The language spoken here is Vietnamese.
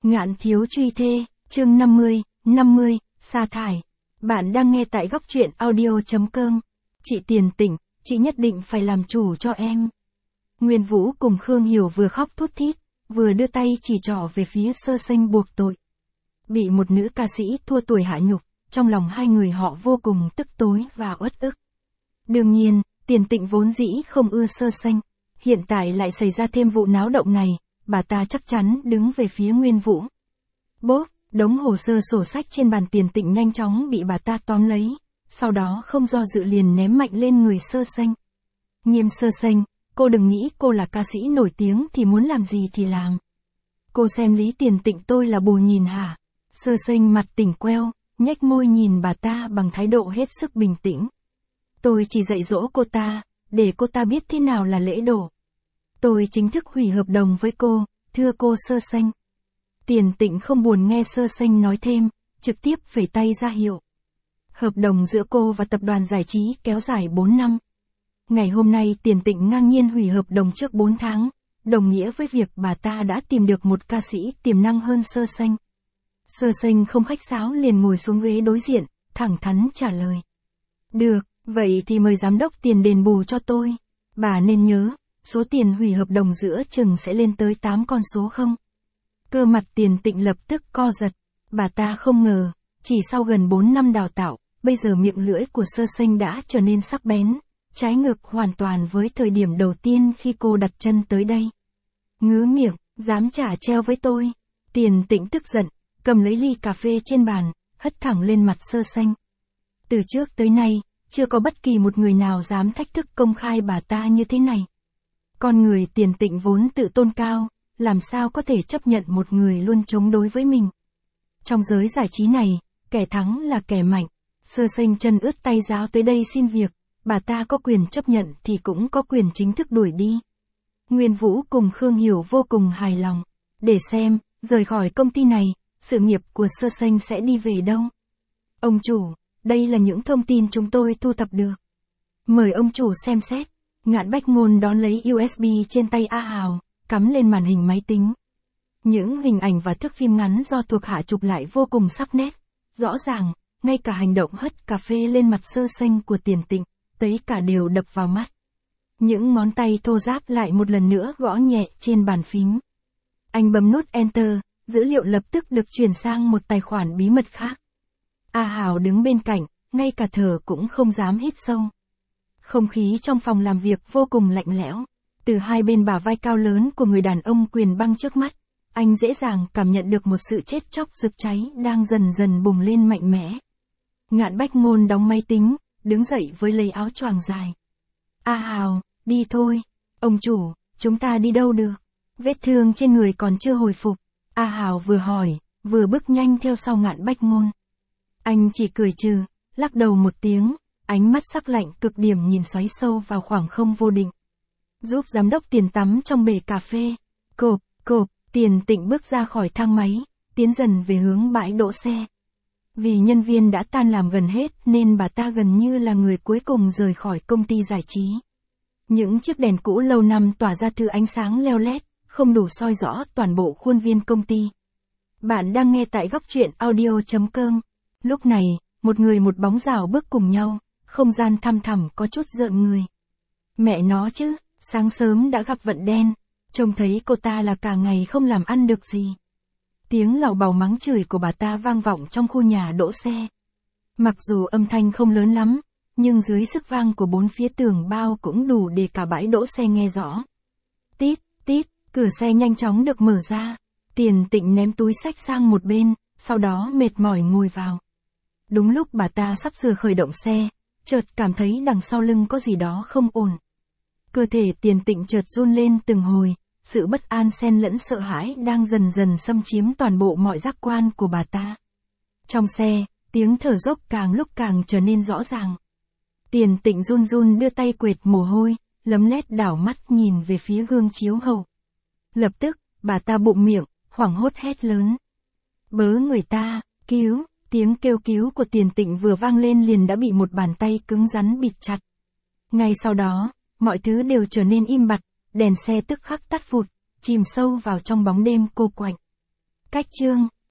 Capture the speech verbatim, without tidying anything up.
Ngạn thiếu truy thê, chương năm mươi, năm mươi, sa thải. Bạn đang nghe tại góc truyện audio chấm com. Chị Tiền Tịnh, chị nhất định phải làm chủ cho em. Nguyên Vũ cùng Khương Hiểu vừa khóc thút thít, vừa đưa tay chỉ trỏ về phía Sơ Sênh buộc tội. Bị một nữ ca sĩ thua tuổi hạ nhục, trong lòng hai người họ vô cùng tức tối và uất ức. Đương nhiên, Tiền Tịnh vốn dĩ không ưa Sơ Sênh, hiện tại lại xảy ra thêm vụ náo động này, bà ta chắc chắn đứng về phía Nguyên Vũ. Bốp, đống hồ sơ sổ sách trên bàn Tiền Tịnh nhanh chóng bị bà ta tóm lấy, sau đó không do dự liền ném mạnh lên người Sơ Sênh. Nghiêm Sơ Sênh, cô đừng nghĩ cô là ca sĩ nổi tiếng thì muốn làm gì thì làm. Cô xem Lý Tiền Tịnh tôi là bù nhìn hả? Sơ Sênh mặt tỉnh queo, nhếch môi nhìn bà ta bằng thái độ hết sức bình tĩnh. Tôi chỉ dạy dỗ cô ta, để cô ta biết thế nào là lễ độ. Tôi chính thức hủy hợp đồng với cô, thưa cô Sơ Sênh. Tiền Tịnh không buồn nghe Sơ Sênh nói thêm, trực tiếp phẩy tay ra hiệu. Hợp đồng giữa cô và tập đoàn giải trí kéo dài bốn năm. Ngày hôm nay Tiền Tịnh ngang nhiên hủy hợp đồng trước bốn tháng, đồng nghĩa với việc bà ta đã tìm được một ca sĩ tiềm năng hơn Sơ Sênh. Sơ Sênh không khách sáo liền ngồi xuống ghế đối diện, thẳng thắn trả lời. Được, vậy thì mời giám đốc Tiền đền bù cho tôi. Bà nên nhớ, số tiền hủy hợp đồng giữa chừng sẽ lên tới tám con số không? Cơ mặt Tiền Tịnh lập tức co giật. Bà ta không ngờ, chỉ sau gần bốn năm đào tạo, bây giờ miệng lưỡi của Sơ Sênh đã trở nên sắc bén, trái ngược hoàn toàn với thời điểm đầu tiên khi cô đặt chân tới đây. Ngứa miệng, dám trả treo với tôi. Tiền Tịnh tức giận, cầm lấy ly cà phê trên bàn, hất thẳng lên mặt Sơ Sênh. Từ trước tới nay, chưa có bất kỳ một người nào dám thách thức công khai bà ta như thế này. Con người Tiền Tịnh vốn tự tôn cao, làm sao có thể chấp nhận một người luôn chống đối với mình. Trong giới giải trí này, kẻ thắng là kẻ mạnh. Sơ Sênh chân ướt tay ráo tới đây xin việc, bà ta có quyền chấp nhận thì cũng có quyền chính thức đuổi đi. Nguyên Vũ cùng Khương Hiểu vô cùng hài lòng. Để xem, rời khỏi công ty này, sự nghiệp của Sơ Sênh sẽ đi về đâu. Ông chủ, đây là những thông tin chúng tôi thu thập được. Mời ông chủ xem xét. Ngạn Bách Ngôn đón lấy u ét bê trên tay A Hào, cắm lên màn hình máy tính. Những hình ảnh và thước phim ngắn do thuộc hạ chụp lại vô cùng sắc nét. Rõ ràng, ngay cả hành động hất cà phê lên mặt Sơ Sênh của Tiền Tịnh, tất cả đều đập vào mắt. Những ngón tay thô ráp lại một lần nữa gõ nhẹ trên bàn phím. Anh bấm nút Enter, dữ liệu lập tức được chuyển sang một tài khoản bí mật khác. A Hào đứng bên cạnh, ngay cả thở cũng không dám hít sâu. Không khí trong phòng làm việc vô cùng lạnh lẽo. Từ hai bên bả vai cao lớn của người đàn ông quyền băng trước mắt, anh dễ dàng cảm nhận được một sự chết chóc rực cháy đang dần dần bùng lên mạnh mẽ. Ngạn Bách Ngôn đóng máy tính, đứng dậy với lấy áo choàng dài. A Hào, đi thôi. Ông chủ, chúng ta đi đâu được? Vết thương trên người còn chưa hồi phục. A Hào vừa hỏi, vừa bước nhanh theo sau Ngạn Bách Ngôn. Anh chỉ cười trừ, lắc đầu một tiếng, ánh mắt sắc lạnh cực điểm nhìn xoáy sâu vào khoảng không vô định. Giúp giám đốc Tiền tắm trong bể cà phê. Cộp, cộp, Tiền Tịnh bước ra khỏi thang máy, tiến dần về hướng bãi đỗ xe. Vì nhân viên đã tan làm gần hết nên bà ta gần như là người cuối cùng rời khỏi công ty giải trí. Những chiếc đèn cũ lâu năm tỏa ra thứ ánh sáng leo lét, không đủ soi rõ toàn bộ khuôn viên công ty. Bạn đang nghe tại góc truyện audio chấm com. Lúc này, một người một bóng rào bước cùng nhau, không gian thăm thẳm có chút rợn người. Mẹ nó chứ, sáng sớm đã gặp vận đen, trông thấy cô ta là cả ngày không làm ăn được gì. Tiếng lầu bầu mắng chửi của bà ta vang vọng trong khu nhà đỗ xe. Mặc dù âm thanh không lớn lắm, nhưng dưới sức vang của bốn phía tường bao cũng đủ để cả bãi đỗ xe nghe rõ. Tít, tít, cửa xe nhanh chóng được mở ra. Tiền Tịnh ném túi xách sang một bên, sau đó mệt mỏi ngồi vào. Đúng lúc bà ta sắp sửa khởi động xe, chợt cảm thấy đằng sau lưng có gì đó không ổn. Cơ thể Tiền Tịnh chợt run lên từng hồi, sự bất an xen lẫn sợ hãi đang dần dần xâm chiếm toàn bộ mọi giác quan của bà ta. Trong xe, tiếng thở dốc càng lúc càng trở nên rõ ràng. Tiền Tịnh run run đưa tay quệt mồ hôi, lấm lét đảo mắt nhìn về phía gương chiếu hậu. Lập tức, bà ta bụng miệng, hoảng hốt hét lớn. Bớ người ta, cứu, tiếng kêu cứu của Tiền Tịnh vừa vang lên liền đã bị một bàn tay cứng rắn bịt chặt. Ngay sau đó, mọi thứ đều trở nên im bặt, đèn xe tức khắc tắt phụt, chìm sâu vào trong bóng đêm cô quạnh. Cách chương